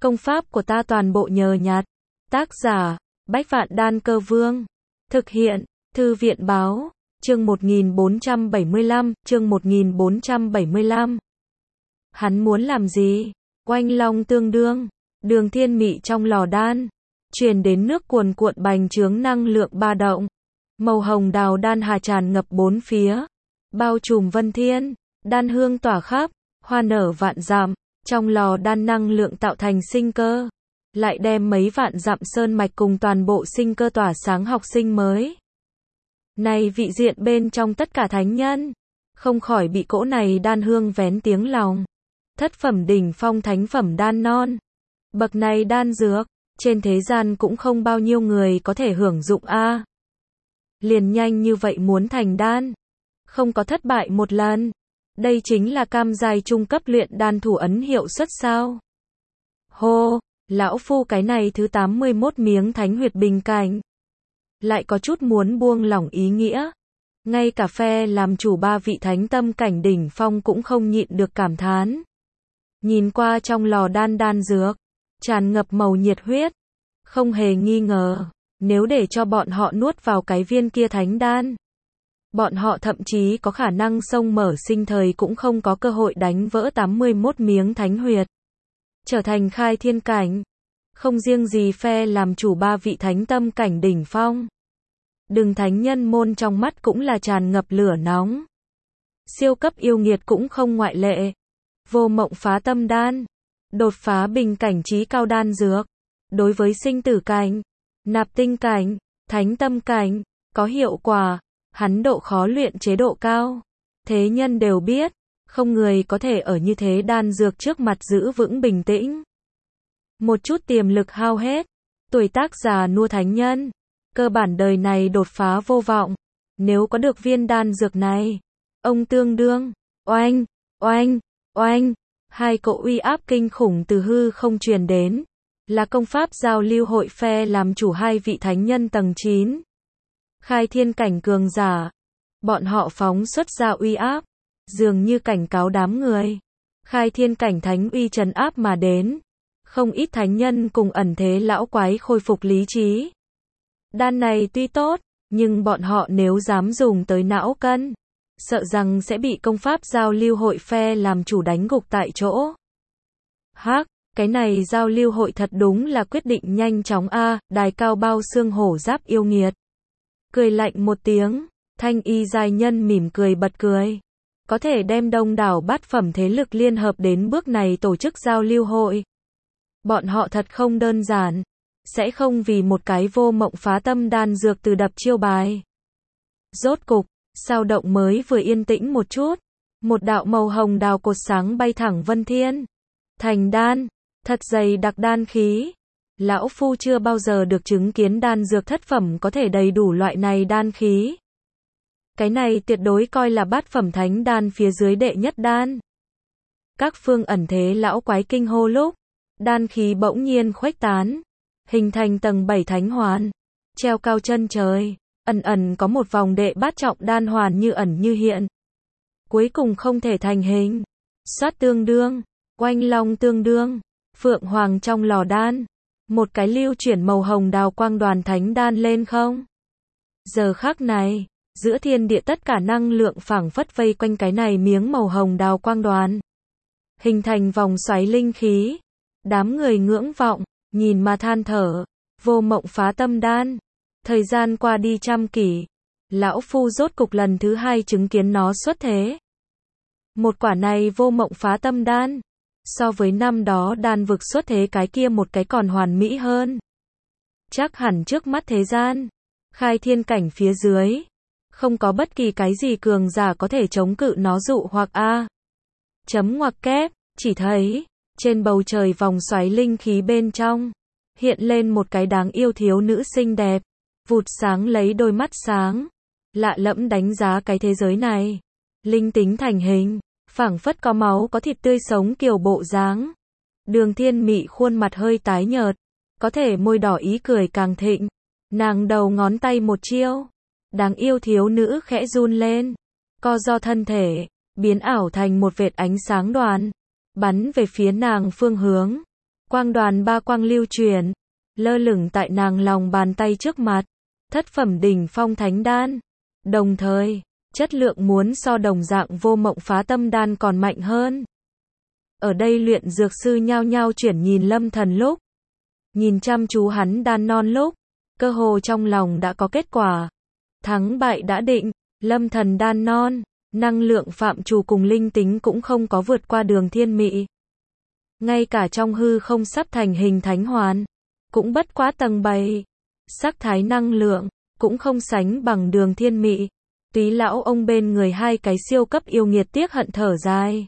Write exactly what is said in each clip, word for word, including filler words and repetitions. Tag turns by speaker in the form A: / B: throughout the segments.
A: Công pháp của ta toàn bộ nhờ nhặt. Tác giả, Bách Vạn Đan Cơ Vương. Thực hiện, Thư viện Báo. Chương một nghìn bốn trăm bảy mươi lăm, chương một nghìn bốn trăm bảy mươi lăm. Hắn muốn làm gì? Oanh long tương đương, đường thiên mị trong lò đan, truyền đến nước cuồn cuộn bành trướng năng lượng ba động. Màu hồng đào đan hà tràn ngập bốn phía, bao trùm vân thiên, đan hương tỏa khắp, hoa nở vạn dặm, trong lò đan năng lượng tạo thành sinh cơ, lại đem mấy vạn dặm sơn mạch cùng toàn bộ sinh cơ tỏa sáng học sinh mới. Này vị diện bên trong tất cả thánh nhân, không khỏi bị cỗ này đan hương vén tiếng lòng. Thất phẩm đỉnh phong thánh phẩm đan non. Bậc này đan dược, trên thế gian cũng không bao nhiêu người có thể hưởng dụng a. Liền nhanh như vậy muốn thành đan, không có thất bại một lần. Đây chính là cam giai trung cấp luyện đan thủ ấn hiệu suất sao? Hô, lão phu cái này thứ tám mươi mốt miếng thánh huyệt bình cảnh, lại có chút muốn buông lỏng ý nghĩa. Ngay cả phe làm chủ ba vị thánh tâm cảnh đỉnh phong cũng không nhịn được cảm thán. Nhìn qua trong lò đan đan dược, tràn ngập màu nhiệt huyết. Không hề nghi ngờ, nếu để cho bọn họ nuốt vào cái viên kia thánh đan, bọn họ thậm chí có khả năng sông mở sinh thời cũng không có cơ hội đánh vỡ tám mươi mốt miếng thánh huyệt, trở thành khai thiên cảnh. Không riêng gì phe làm chủ ba vị thánh tâm cảnh đỉnh phong, đừng thánh nhân môn trong mắt cũng là tràn ngập lửa nóng. Siêu cấp yêu nghiệt cũng không ngoại lệ. Vô mộng phá tâm đan, đột phá bình cảnh trí cao đan dược, đối với sinh tử cảnh, nạp tinh cảnh, thánh tâm cảnh, có hiệu quả. Hắn độ khó luyện chế độ cao, thế nhân đều biết, không người có thể ở như thế đan dược trước mặt giữ vững bình tĩnh. Một chút tiềm lực hao hết, tuổi tác già nua thánh nhân, cơ bản đời này đột phá vô vọng. Nếu có được viên đan dược này, ông tương đương, oanh, oanh, oanh, hai cỗ uy áp kinh khủng từ hư không truyền đến, là công pháp giao lưu hội phe làm chủ hai vị thánh nhân tầng chín. Khai thiên cảnh cường giả, bọn họ phóng xuất ra uy áp, dường như cảnh cáo đám người. Khai thiên cảnh thánh uy trấn áp mà đến, không ít thánh nhân cùng ẩn thế lão quái khôi phục lý trí. Đan này tuy tốt, nhưng bọn họ nếu dám dùng tới não cân, sợ rằng sẽ bị công pháp giao lưu hội phe làm chủ đánh gục tại chỗ. Hắc, cái này giao lưu hội thật đúng là quyết định nhanh chóng a. Đài cao bao xương hổ giáp yêu nghiệt cười lạnh một tiếng, thanh y giai nhân mỉm cười bật cười. Có thể đem đông đảo bát phẩm thế lực liên hợp đến bước này tổ chức giao lưu hội, bọn họ thật không đơn giản, sẽ không vì một cái vô mộng phá tâm đan dược từ đập chiêu bài. Rốt cục, sao động mới vừa yên tĩnh một chút, một đạo màu hồng đào cột sáng bay thẳng vân thiên. Thành đan, thật dày đặc đan khí. Lão phu chưa bao giờ được chứng kiến đan dược thất phẩm có thể đầy đủ loại này đan khí. Cái này tuyệt đối coi là bát phẩm thánh đan phía dưới đệ nhất đan. Các phương ẩn thế lão quái kinh hô lúc, đan khí bỗng nhiên khuếch tán, hình thành tầng bảy thánh hoàn, treo cao chân trời, ẩn ẩn có một vòng đệ bát trọng đan hoàn như ẩn như hiện. Cuối cùng không thể thành hình. Xoát tương đương, oanh long tương đương, phượng hoàng trong lò đan. Một cái lưu chuyển màu hồng đào quang đoàn thánh đan lên không. Giờ khắc này, giữa thiên địa tất cả năng lượng phảng phất vây quanh cái này miếng màu hồng đào quang đoàn, hình thành vòng xoáy linh khí. Đám người ngưỡng vọng, nhìn mà than thở. Vô mộng phá tâm đan. Thời gian qua đi trăm kỷ, lão phu rốt cục lần thứ hai chứng kiến nó xuất thế. Một quả này vô mộng phá tâm đan, so với năm đó đan vực xuất thế cái kia một cái còn hoàn mỹ hơn. Chắc hẳn trước mắt thế gian, khai thiên cảnh phía dưới, không có bất kỳ cái gì cường giả có thể chống cự nó dụ hoặc a. Chấm ngoặc kép, chỉ thấy, trên bầu trời vòng xoáy linh khí bên trong, hiện lên một cái đáng yêu thiếu nữ xinh đẹp, vụt sáng lấy đôi mắt sáng, lạ lẫm đánh giá cái thế giới này. Linh tính thành hình, phảng phất có máu có thịt tươi sống kiểu bộ dáng. Đường thiên mị khuôn mặt hơi tái nhợt, có thể môi đỏ ý cười càng thịnh. Nàng đầu ngón tay một chiêu, đáng yêu thiếu nữ khẽ run lên, co do thân thể, biến ảo thành một vệt ánh sáng đoàn, bắn về phía nàng phương hướng. Quang đoàn ba quang lưu chuyển, lơ lửng tại nàng lòng bàn tay trước mặt. Thất phẩm đỉnh phong thánh đan. Đồng thời, chất lượng muốn so đồng dạng vô mộng phá tâm đan còn mạnh hơn. Ở đây luyện dược sư nhao nhao chuyển nhìn Lâm Thần lúc. Nhìn chăm chú hắn đan non lúc, cơ hồ trong lòng đã có kết quả. Thắng bại đã định, Lâm Thần đan non, năng lượng phạm trù cùng linh tính cũng không có vượt qua Đường Thiên Mị. Ngay cả trong hư không sắp thành hình thánh hoàn, cũng bất quá tầng bảy. Sắc thái năng lượng, cũng không sánh bằng Đường Thiên Mị. Túy lão ông bên người hai cái siêu cấp yêu nghiệt tiếc hận thở dài.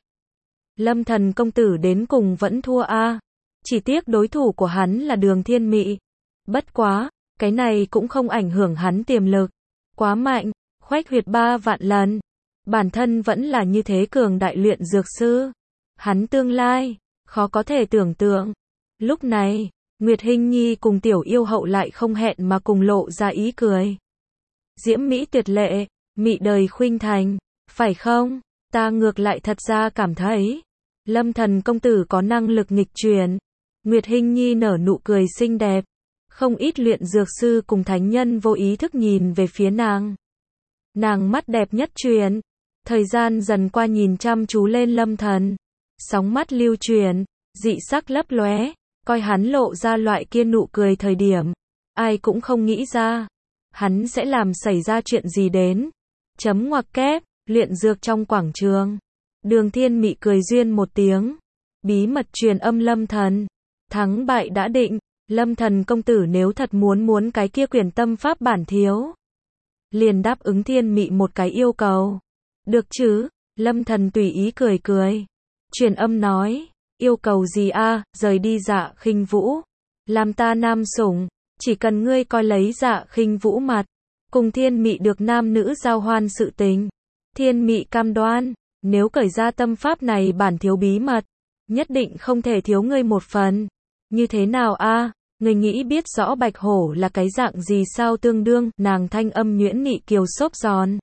A: Lâm Thần công tử đến cùng vẫn thua a. Chỉ tiếc đối thủ của hắn là Đường Thiên Mị. Bất quá, cái này cũng không ảnh hưởng hắn tiềm lực. Quá mạnh, khoách huyệt ba vạn lần. Bản thân vẫn là như thế cường đại luyện dược sư. Hắn tương lai, khó có thể tưởng tượng. Lúc này, Nguyệt Hinh Nhi cùng tiểu yêu hậu lại không hẹn mà cùng lộ ra ý cười. Diễm Mỹ tuyệt lệ, mị đời khuynh thành, phải không? Ta ngược lại thật ra cảm thấy, Lâm Thần công tử có năng lực nghịch chuyển. Nguyệt Hinh Nhi nở nụ cười xinh đẹp. Không ít luyện dược sư cùng thánh nhân vô ý thức nhìn về phía nàng. Nàng mắt đẹp nhất chuyển. Thời gian dần qua nhìn chăm chú lên Lâm Thần. Sóng mắt lưu chuyển, dị sắc lấp lóe, coi hắn lộ ra loại kia nụ cười thời điểm. Ai cũng không nghĩ ra, hắn sẽ làm xảy ra chuyện gì đến. Chấm ngoặc kép, luyện dược trong quảng trường. Đường Thiên Mị cười duyên một tiếng. Bí mật truyền âm Lâm Thần. Thắng bại đã định, Lâm Thần công tử nếu thật muốn muốn cái kia quyển tâm pháp bản thiếu. Liền đáp ứng Thiên Mị một cái yêu cầu. Được chứ, Lâm Thần tùy ý cười cười. Truyền âm nói, yêu cầu gì a? Rời đi Dạ Khinh Vũ. Làm ta nam sủng, chỉ cần ngươi coi lấy Dạ Khinh Vũ mặt. Cùng Thiên Mị được nam nữ giao hoan sự tình. Thiên Mị cam đoan, nếu cởi ra tâm pháp này bản thiếu bí mật, nhất định không thể thiếu ngươi một phần. Như thế nào a? Ngươi nghĩ biết rõ bạch hổ là cái dạng gì sao? Tương đương, nàng thanh âm nhuyễn nị kiều xốp giòn.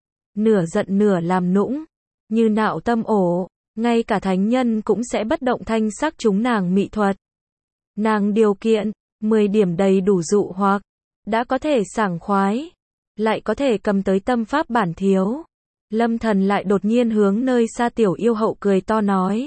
A: Nửa giận nửa làm nũng, như nạo tâm ổ, ngay cả thánh nhân cũng sẽ bất động thanh sắc chúng nàng mị thuật. Nàng điều kiện, mười điểm đầy đủ dụ hoặc, đã có thể sảng khoái, lại có thể cầm tới tâm pháp bản thiếu. Lâm Thần lại đột nhiên hướng nơi xa tiểu yêu hậu cười to nói.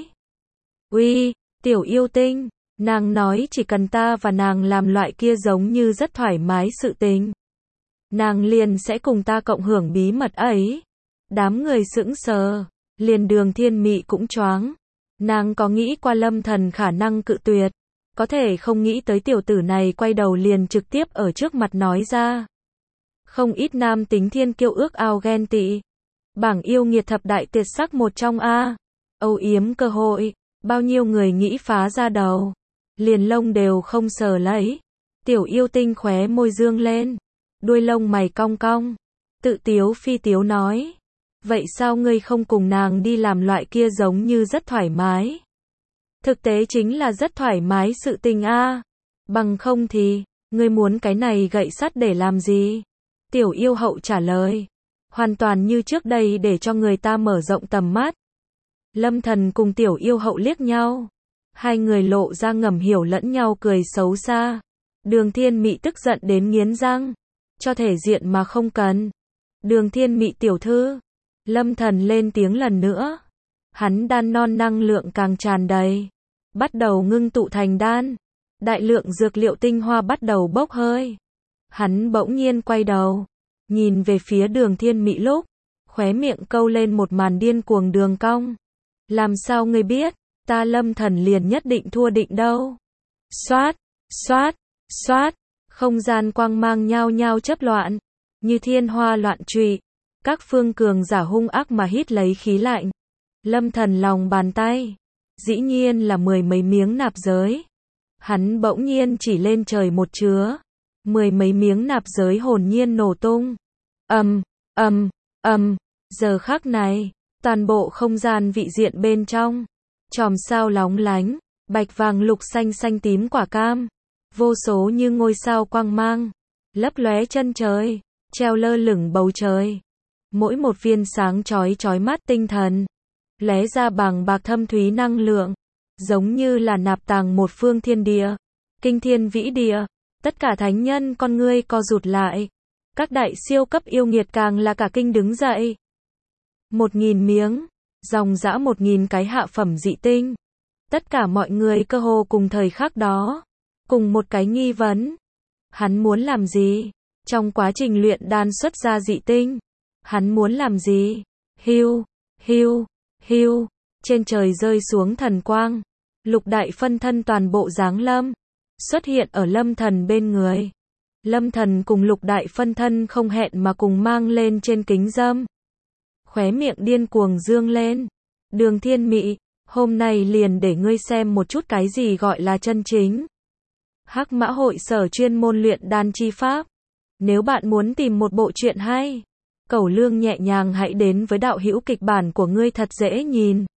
A: Uy, tiểu yêu tinh, nàng nói chỉ cần ta và nàng làm loại kia giống như rất thoải mái sự tình. Nàng liền sẽ cùng ta cộng hưởng bí mật ấy. Đám người sững sờ, liền Đường Thiên Mị cũng choáng. Nàng có nghĩ qua Lâm Thần khả năng cự tuyệt, có thể không nghĩ tới tiểu tử này quay đầu liền trực tiếp ở trước mặt nói ra. Không ít nam tính thiên kiêu ước ao ghen tị. Bảng yêu nghiệt thập đại tuyệt sắc một trong a. Âu yếm cơ hội, bao nhiêu người nghĩ phá ra đầu, liền lông đều không sờ lấy. Tiểu yêu tinh khóe môi dương lên, đuôi lông mày cong cong, tự tiếu phi tiếu nói. Vậy sao ngươi không cùng nàng đi làm loại kia giống như rất thoải mái? Thực tế chính là rất thoải mái sự tình a. Bằng không thì, ngươi muốn cái này gậy sắt để làm gì? Tiểu yêu hậu trả lời. Hoàn toàn như trước đây để cho người ta mở rộng tầm mắt. Lâm Thần cùng tiểu yêu hậu liếc nhau. Hai người lộ ra ngầm hiểu lẫn nhau cười xấu xa. Đường Thiên Mị tức giận đến nghiến răng. Cho thể diện mà không cần. Đường Thiên Mị tiểu thư. Lâm Thần lên tiếng lần nữa. Hắn đan non năng lượng càng tràn đầy. Bắt đầu ngưng tụ thành đan. Đại lượng dược liệu tinh hoa bắt đầu bốc hơi. Hắn bỗng nhiên quay đầu. Nhìn về phía Đường Thiên Mị lúc. Khóe miệng câu lên một màn điên cuồng đường cong. Làm sao ngươi biết, ta Lâm Thần liền nhất định thua định đâu. Xoát, xoát, xoát. Không gian quang mang nhao nhao chấp loạn. Như thiên hoa loạn trụy. Các phương cường giả hung ác mà hít lấy khí lạnh. Lâm Thần lòng bàn tay. Dĩ nhiên là mười mấy miếng nạp giới. Hắn bỗng nhiên chỉ lên trời một chứa. Mười mấy miếng nạp giới hồn nhiên nổ tung. Ầm, ầm, ầm. Giờ khắc này, toàn bộ không gian vị diện bên trong. Chòm sao lóng lánh. Bạch vàng lục xanh xanh tím quả cam. Vô số như ngôi sao quang mang. Lấp lóe chân trời. Treo lơ lửng bầu trời. Mỗi một viên sáng chói chói mắt tinh thần. Lóe ra bằng bạc thâm thúy năng lượng. giống như là nạp tàng một phương thiên địa, kinh thiên vĩ địa. Tất cả thánh nhân con ngươi co rụt lại. Các đại siêu cấp yêu nghiệt càng là cả kinh đứng dậy. Một nghìn miếng, dòng dã một nghìn cái hạ phẩm dị tinh. Tất cả mọi người cơ hồ cùng thời khắc đó, cùng một cái nghi vấn. Hắn muốn làm gì? Trong quá trình luyện đan xuất ra dị tinh, hắn muốn làm gì? Hiu, hiu, hiu, trên trời rơi xuống thần quang, lục đại phân thân toàn bộ giáng lâm, xuất hiện ở Lâm Thần bên người. Lâm Thần cùng lục đại phân thân không hẹn mà cùng mang lên trên kính dâm. Khóe miệng điên cuồng dương lên. Đường Thiên Mị, hôm nay liền để ngươi xem một chút cái gì gọi là chân chính. Hắc Mã hội sở chuyên môn luyện đan chi pháp. Nếu bạn muốn tìm một bộ truyện hay, Cẩu Lương nhẹ nhàng hãy đến với đạo hữu kịch bản của ngươi thật dễ nhìn.